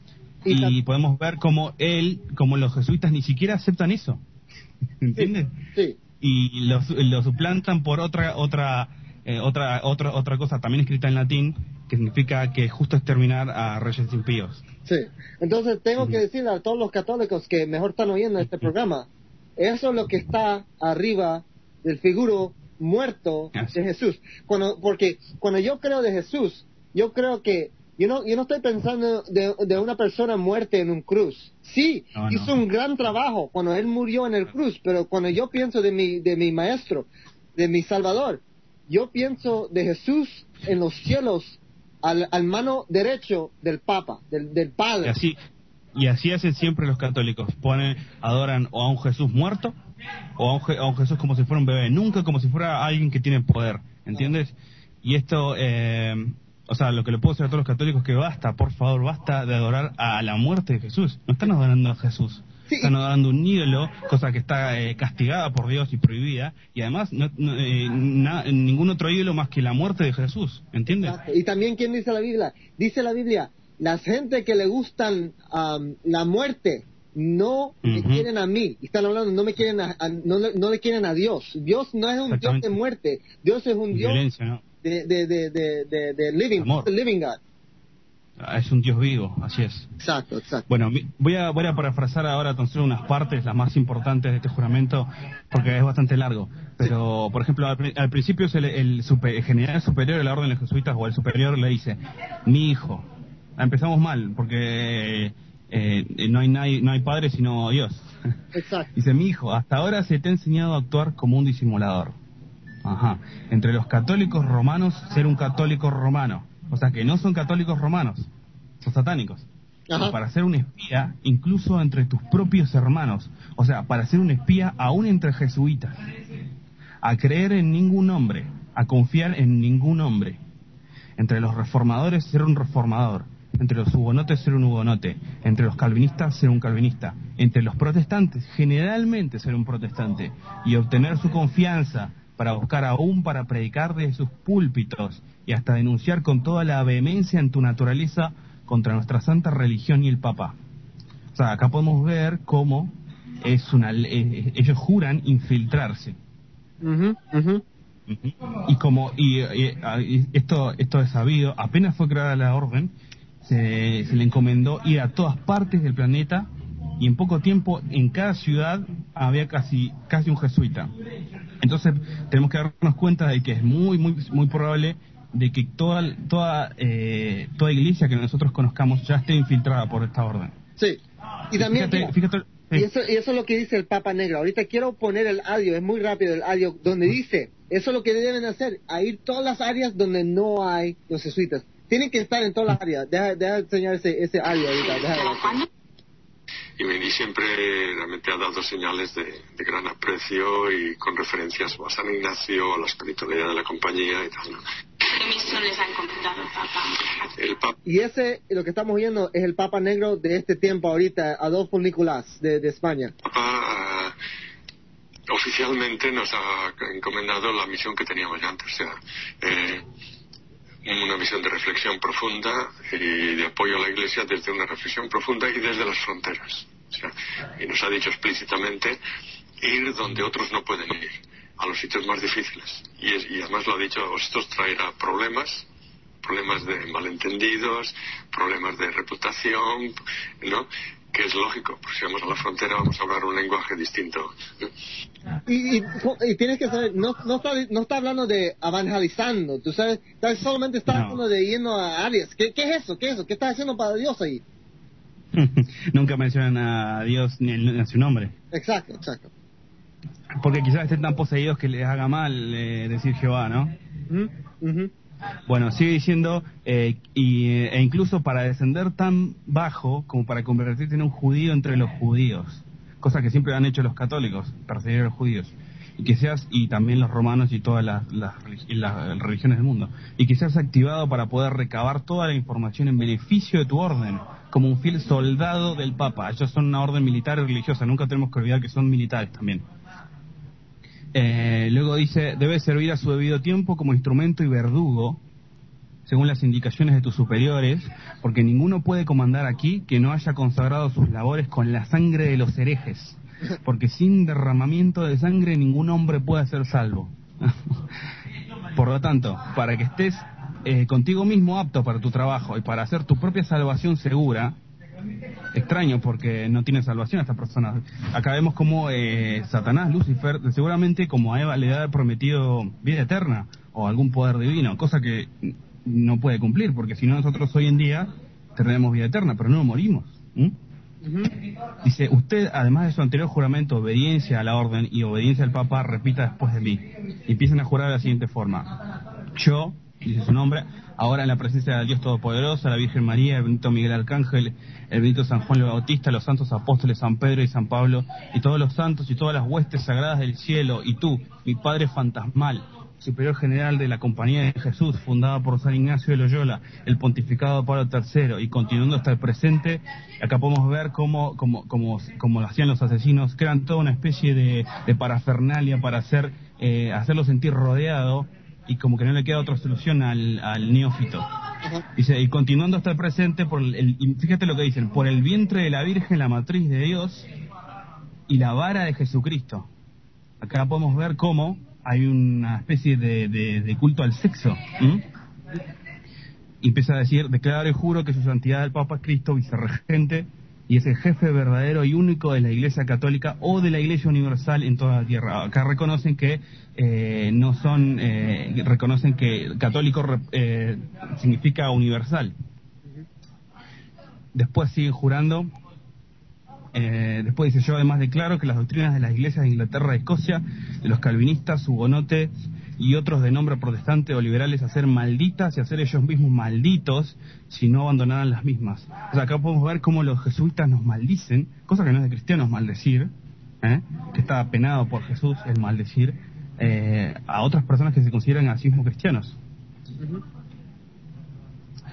Y podemos ver cómo él, como los jesuitas ni siquiera aceptan eso, ¿entiendes? Sí, sí. Y lo, lo suplantan por otra otra eh, otra otra otra cosa también escrita en latín, que significa que justo exterminar a reyes impíos. Sí. Entonces tengo uh-huh. que decirle a todos los católicos que mejor están oyendo este uh-huh. programa, eso es lo que está arriba del figuro muerto Así. de Jesús. Cuando porque cuando yo creo de Jesús, yo creo que Yo no, yo no estoy pensando de, de una persona muerta en un cruz. Sí, no, no. hizo un gran trabajo cuando él murió en el cruz, pero cuando yo pienso de mi, de mi maestro, de mi Salvador, yo pienso de Jesús en los cielos, al, al mano derecho del Papa, del, del Padre. Y así, y así hacen siempre los católicos, ponen, adoran o a un Jesús muerto, o a un, a un Jesús como si fuera un bebé, nunca como si fuera alguien que tiene poder, ¿entiendes? Y esto... Eh, O sea, lo que le puedo decir a todos los católicos es que basta, por favor, basta de adorar a la muerte de Jesús. No están adorando a Jesús, sí. Están adorando un ídolo, cosa que está eh, castigada por Dios y prohibida. Y además, no, no, eh, na, ningún otro ídolo más que la muerte de Jesús, ¿entiendes? Exacto. Y también, ¿quién dice la Biblia? Dice la Biblia, la gente que le gustan um, la muerte no uh-huh. me quieren a mí. Y están hablando, no me quieren a, a, no, no le quieren a Dios. Dios no es un Dios de muerte, Dios es un Dios... Violencia, ¿no? De, de, de, de, de, de living, Amor. living God. Es un Dios vivo, así es. Exacto, exacto. Bueno, voy a, voy a parafrasar ahora tan solo unas partes, las más importantes de este juramento, porque es bastante largo. Pero, sí. por ejemplo, al, al principio el, el, super, el general superior de la Orden de los Jesuitas, o el superior, le dice, mi hijo. Empezamos mal, porque eh, no hay nadie, no hay padre sino Dios. Exacto. Dice, mi hijo, hasta ahora se te ha enseñado a actuar como un disimulador. Ajá. Entre los católicos romanos, ser un católico romano. O sea, que no son católicos romanos, son satánicos. Ajá. Para ser un espía, incluso entre tus propios hermanos. O sea, para ser un espía aún entre jesuitas. A creer en ningún hombre, a confiar en ningún hombre. Entre los reformadores, ser un reformador. Entre los hugonotes, ser un hugonote. Entre los calvinistas, ser un calvinista. Entre los protestantes, generalmente ser un protestante. Y obtener su confianza para buscar aún para predicar desde sus púlpitos y hasta denunciar con toda la vehemencia en tu naturaleza contra nuestra santa religión y el Papa. O sea, acá podemos ver cómo es una, eh, ellos juran infiltrarse. Uh-huh, uh-huh. Y como y, y, y esto esto es sabido, apenas fue creada la orden, se, se le encomendó ir a todas partes del planeta y en poco tiempo en cada ciudad había casi casi un jesuita. Entonces tenemos que darnos cuenta de que es muy muy muy probable de que toda toda eh, toda iglesia que nosotros conozcamos ya esté infiltrada por esta orden. Sí. Y también fíjate, fíjate, sí. y eso y eso es lo que dice el Papa Negro. Ahorita quiero poner el audio, es muy rápido el audio donde dice, eso es lo que deben hacer, a ir todas las áreas donde no hay los jesuitas. Tienen que estar en todas las áreas. Deja, deja enseñar ese, ese audio ahorita. Deja y Meni siempre realmente ha dado señales de, de gran aprecio y con referencias a San Ignacio, a la espiritualidad de la compañía y tal, ¿no? ¿Qué misión les ha encomendado el Papa? El Papa. Y ese, lo que estamos viendo, es el Papa Negro de este tiempo ahorita, Adolfo Nicolás, de, de España. El Papa uh, oficialmente nos ha encomendado la misión que teníamos ya antes, o sea, eh, una misión de reflexión profunda y de apoyo a la Iglesia desde una reflexión profunda y desde las fronteras. O sea, y nos ha dicho explícitamente ir donde otros no pueden ir, a los sitios más difíciles. Y, es, y además lo ha dicho, esto os traerá problemas, problemas de malentendidos, problemas de reputación, ¿no? Que es lógico, porque si vamos a la frontera vamos a hablar un lenguaje distinto, ¿no? Y, y, y tienes que saber, no, no, está, no está hablando de evangelizando, tú sabes, solamente está no. hablando de yendo a áreas. ¿Qué, ¿Qué es eso? ¿Qué es eso? ¿Qué estás haciendo para Dios ahí? Nunca mencionan a Dios ni en su nombre. Exacto, exacto. Porque quizás estén tan poseídos que les haga mal eh, decir Jehová, ¿no? Uh-huh, uh-huh. Bueno, sigue diciendo, eh, y, e incluso para descender tan bajo como para convertirte en un judío entre los judíos, cosa que siempre han hecho los católicos, perseguir a los judíos, y que seas, y también los romanos y todas las, las, las religiones del mundo, y que seas activado para poder recabar toda la información en beneficio de tu orden, como un fiel soldado del Papa. Ellos son una orden militar y religiosa, nunca tenemos que olvidar que son militares también. Eh, luego dice, debe servir a su debido tiempo como instrumento y verdugo, según las indicaciones de tus superiores, porque ninguno puede comandar aquí que no haya consagrado sus labores con la sangre de los herejes, porque sin derramamiento de sangre ningún hombre puede ser salvo. Por lo tanto, para que estés eh, contigo mismo apto para tu trabajo y para hacer tu propia salvación segura, extraño porque no tiene salvación esta persona. Acá vemos como eh, Satanás, Lucifer, seguramente como a Eva le ha prometido vida eterna o algún poder divino, cosa que no puede cumplir, porque si no nosotros hoy en día tendremos vida eterna, pero no morimos. ¿Mm? Uh-huh. Dice, usted, además de su anterior juramento, obediencia a la orden y obediencia al Papa, repita después de mí. Y empiezan a jurar de la siguiente forma. Yo, dice su nombre, ahora en la presencia del Dios Todopoderoso, la Virgen María, el bendito Miguel Arcángel, el bendito San Juan el Bautista, los santos apóstoles San Pedro y San Pablo, y todos los santos y todas las huestes sagradas del cielo, y tú, mi Padre fantasmal, superior general de la Compañía de Jesús, fundada por San Ignacio de Loyola, el pontificado de Pablo tercero, y continuando hasta el presente, acá podemos ver cómo, cómo, cómo, cómo lo hacían los asesinos, crean toda una especie de, de parafernalia para hacer, eh, hacerlo sentir rodeado, y como que no le queda otra solución al, al neófito. Dice, y continuando hasta el presente, por el, el, y fíjate lo que dicen, por el vientre de la Virgen, la matriz de Dios, y la vara de Jesucristo. Acá podemos ver cómo hay una especie de, de, de culto al sexo. ¿Mm? Y empieza a decir, declaro y juro que su santidad el Papa es Cristo, vicerregente, y es el jefe verdadero y único de la Iglesia Católica o de la Iglesia Universal en toda la tierra. Acá reconocen que eh, no son, eh, reconocen que católico eh, significa universal. Después siguen jurando. Eh, después dice, yo además declaro que las doctrinas de las iglesias de Inglaterra y Escocia, de los calvinistas, hugonotes y otros de nombre protestante o liberales, a ser malditas y a ser ellos mismos malditos si no abandonaran las mismas. O sea, acá podemos ver cómo los jesuitas nos maldicen, cosa que no es de cristianos maldecir, ¿eh? que está penado por Jesús el maldecir eh, a otras personas que se consideran a sí mismos cristianos.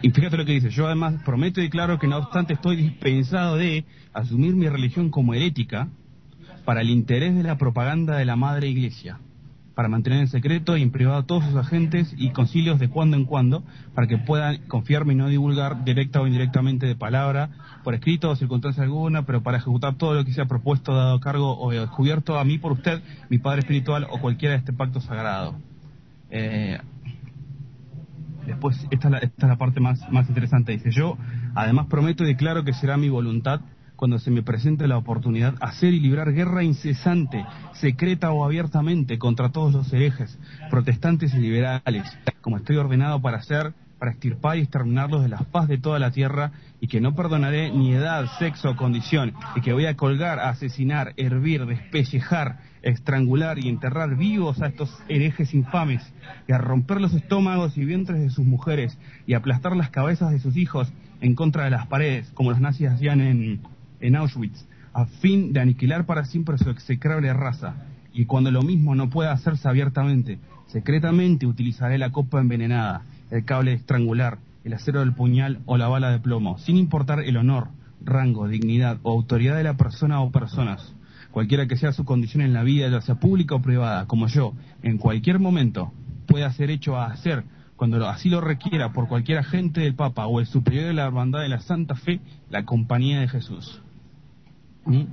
Y fíjate lo que dice: yo además prometo y declaro que no obstante estoy dispensado de asumir mi religión como herética para el interés de la propaganda de la Madre Iglesia, para mantener en secreto y en privado a todos sus agentes y concilios de cuando en cuando, para que puedan confiarme y no divulgar directa o indirectamente de palabra, por escrito o circunstancia alguna, pero para ejecutar todo lo que sea propuesto, dado cargo o descubierto a mí por usted, mi Padre Espiritual o cualquiera de este pacto sagrado. Eh, después, esta es la, esta es la parte más, más interesante. Dice: yo además prometo y declaro que será mi voluntad, cuando se me presente la oportunidad, hacer y librar guerra incesante, secreta o abiertamente, contra todos los herejes, protestantes y liberales, como estoy ordenado para hacer, para extirpar y exterminarlos de la faz de toda la tierra, y que no perdonaré ni edad, sexo o condición, y que voy a colgar, a asesinar, hervir, despellejar, estrangular y enterrar vivos a estos herejes infames, y a romper los estómagos y vientres de sus mujeres, y aplastar las cabezas de sus hijos en contra de las paredes, como los nazis hacían en... en Auschwitz, a fin de aniquilar para siempre su execrable raza. Y cuando lo mismo no pueda hacerse abiertamente, secretamente utilizaré la copa envenenada, el cable estrangular, el acero del puñal o la bala de plomo, sin importar el honor, rango, dignidad o autoridad de la persona o personas, cualquiera que sea su condición en la vida, ya sea pública o privada, como yo, en cualquier momento, pueda ser hecho a hacer, cuando lo, así lo requiera por cualquier agente del Papa o el superior de la hermandad de la Santa Fe, la Compañía de Jesús. ¿Mm?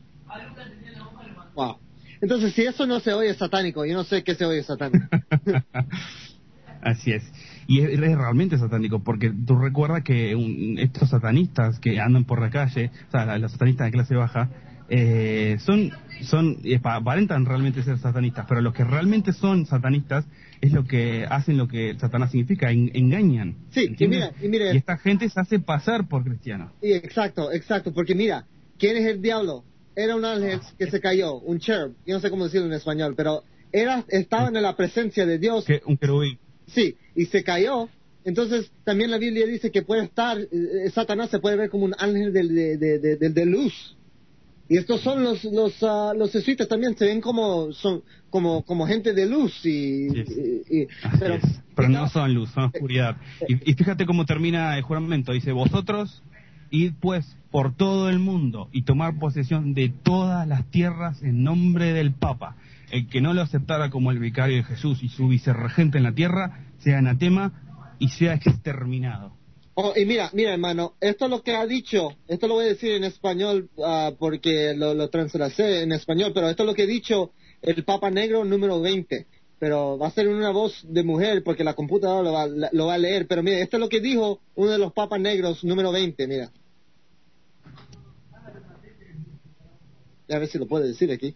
Wow. Entonces, si eso no se oye satánico, yo no sé qué se oye satánico. Así es. Y es, es realmente satánico, porque tú recuerdas que un, estos satanistas que andan por la calle, o sea, los satanistas de clase baja, eh, son, son eh, aparentan realmente ser satanistas, pero los que realmente son satanistas es lo que hacen lo que Satanás significa, en, engañan. Sí, y mira, y mira, y esta gente se hace pasar por cristianos. Y exacto, exacto, porque mira, ¿quién es el diablo? Era un ángel que se cayó, un cherub, yo no sé cómo decirlo en español, pero era, estaban en la presencia de Dios. Que, un querubín. Sí, y se cayó. Entonces, también la Biblia dice que puede estar, eh, Satanás se puede ver como un ángel de, de, de, de, de, de luz. Y estos son los los uh, los jesuitas también, se ven como son como como gente de luz y, sí, y, y pero, pero no son luz, son oscuridad. Y, y fíjate cómo termina el juramento, dice: vosotros id pues por todo el mundo y tomar posesión de todas las tierras en nombre del Papa. El que no lo aceptara como el vicario de Jesús y su vicerregente en la tierra, sea anatema y sea exterminado. Oh, y mira, mira hermano, esto es lo que ha dicho, esto lo voy a decir en español uh, porque lo, lo translacé en español, pero esto es lo que ha dicho el Papa Negro número veinte, pero va a ser una voz de mujer porque la computadora lo va, lo va a leer, pero mira, esto es lo que dijo uno de los Papas Negros número veinte, mira. A ver si lo puede decir aquí.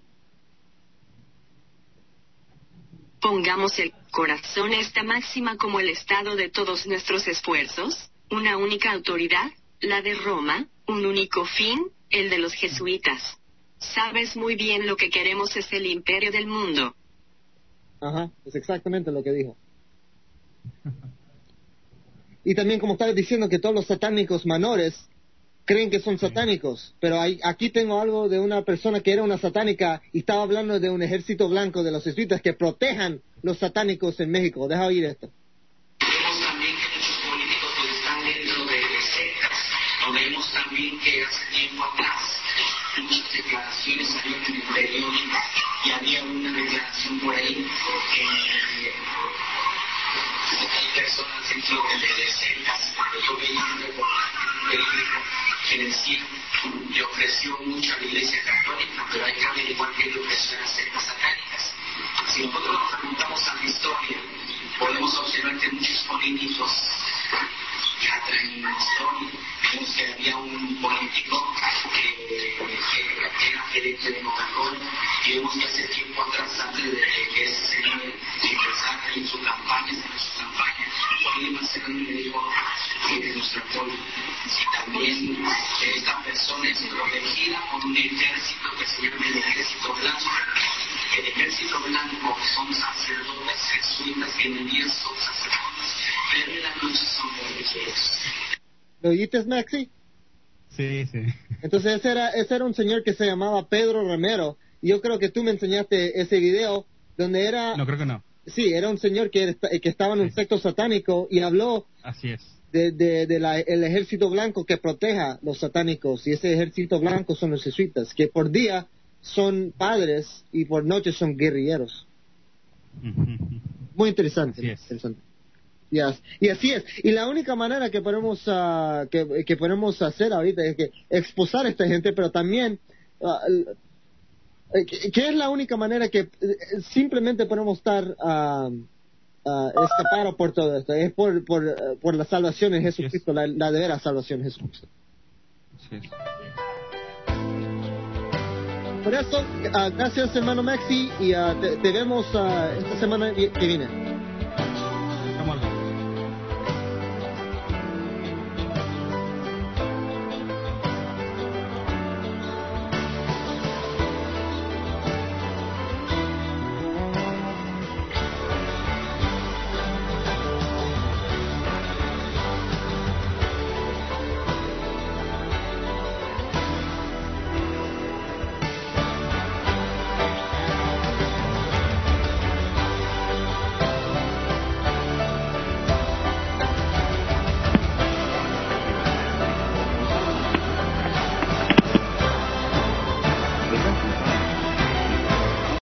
Pongamos el corazón esta máxima como el estado de todos nuestros esfuerzos, una única autoridad, la de Roma, un único fin, el de los jesuitas. Sabes muy bien lo que queremos es el imperio del mundo. Ajá, es exactamente lo que dijo. Y también como estaba diciendo que todos los satánicos menores creen que son satánicos, pero hay, aquí tengo algo de una persona que era una satánica y estaba hablando de un ejército blanco de los jesuitas que protejan los satánicos en México. Deja oír esto. Vemos también que muchos políticos pues, están dentro de, de sectas. Lo vemos también que hace tiempo atrás muchas declaraciones salieron en el periódico y había una declaración por ahí que hay personas dentro de, de sectas. Yo veía un reportaje en un periódico que decía le ofreció mucho a la Iglesia Católica, pero hay que averiguar qué le ofreció a las sectas satánicas. Si nosotros nos preguntamos a la historia, podemos observar que muchos políticos que atraen la historia, vemos que había un político que, que, que era gerente de Coca-Cola, y vemos que hace tiempo atrás, antes de que ese señor empezara en su campaña, en su campaña, Jorge Marcelino le dijo que nuestro apoyo. Y también esta persona es protegida por un ejército que se llama el ejército blanco. El ejército blanco son sacerdotes jesuitas que en el día son sacerdotes, pero en la noche son religiosos. ¿Lo oíste, Maxi? Sí, sí. Entonces ese era, ese era un señor que se llamaba Pedro Romero, y yo creo que tú me enseñaste ese video donde era... No, creo que no. Sí, era un señor que, era, que estaba en un secto satánico y habló Así es. de, de, de la, el ejército blanco que proteja los satánicos, y ese ejército blanco son los jesuitas, que por día son padres y por noche son guerrilleros. Muy interesante. Así es. Interesante. Yes. Y así es. Y la única manera que podemos uh, que, que podemos hacer ahorita es que expulsar a esta gente, pero también uh, ¿qué es la única manera que simplemente podemos estar uh, uh, escapados por todo esto? Es por por, uh, por la salvación en Jesucristo, la, la de veras salvación en Jesucristo. Así es. Por eso, uh, gracias hermano Maxi, y uh, te, te vemos uh, esta semana que viene.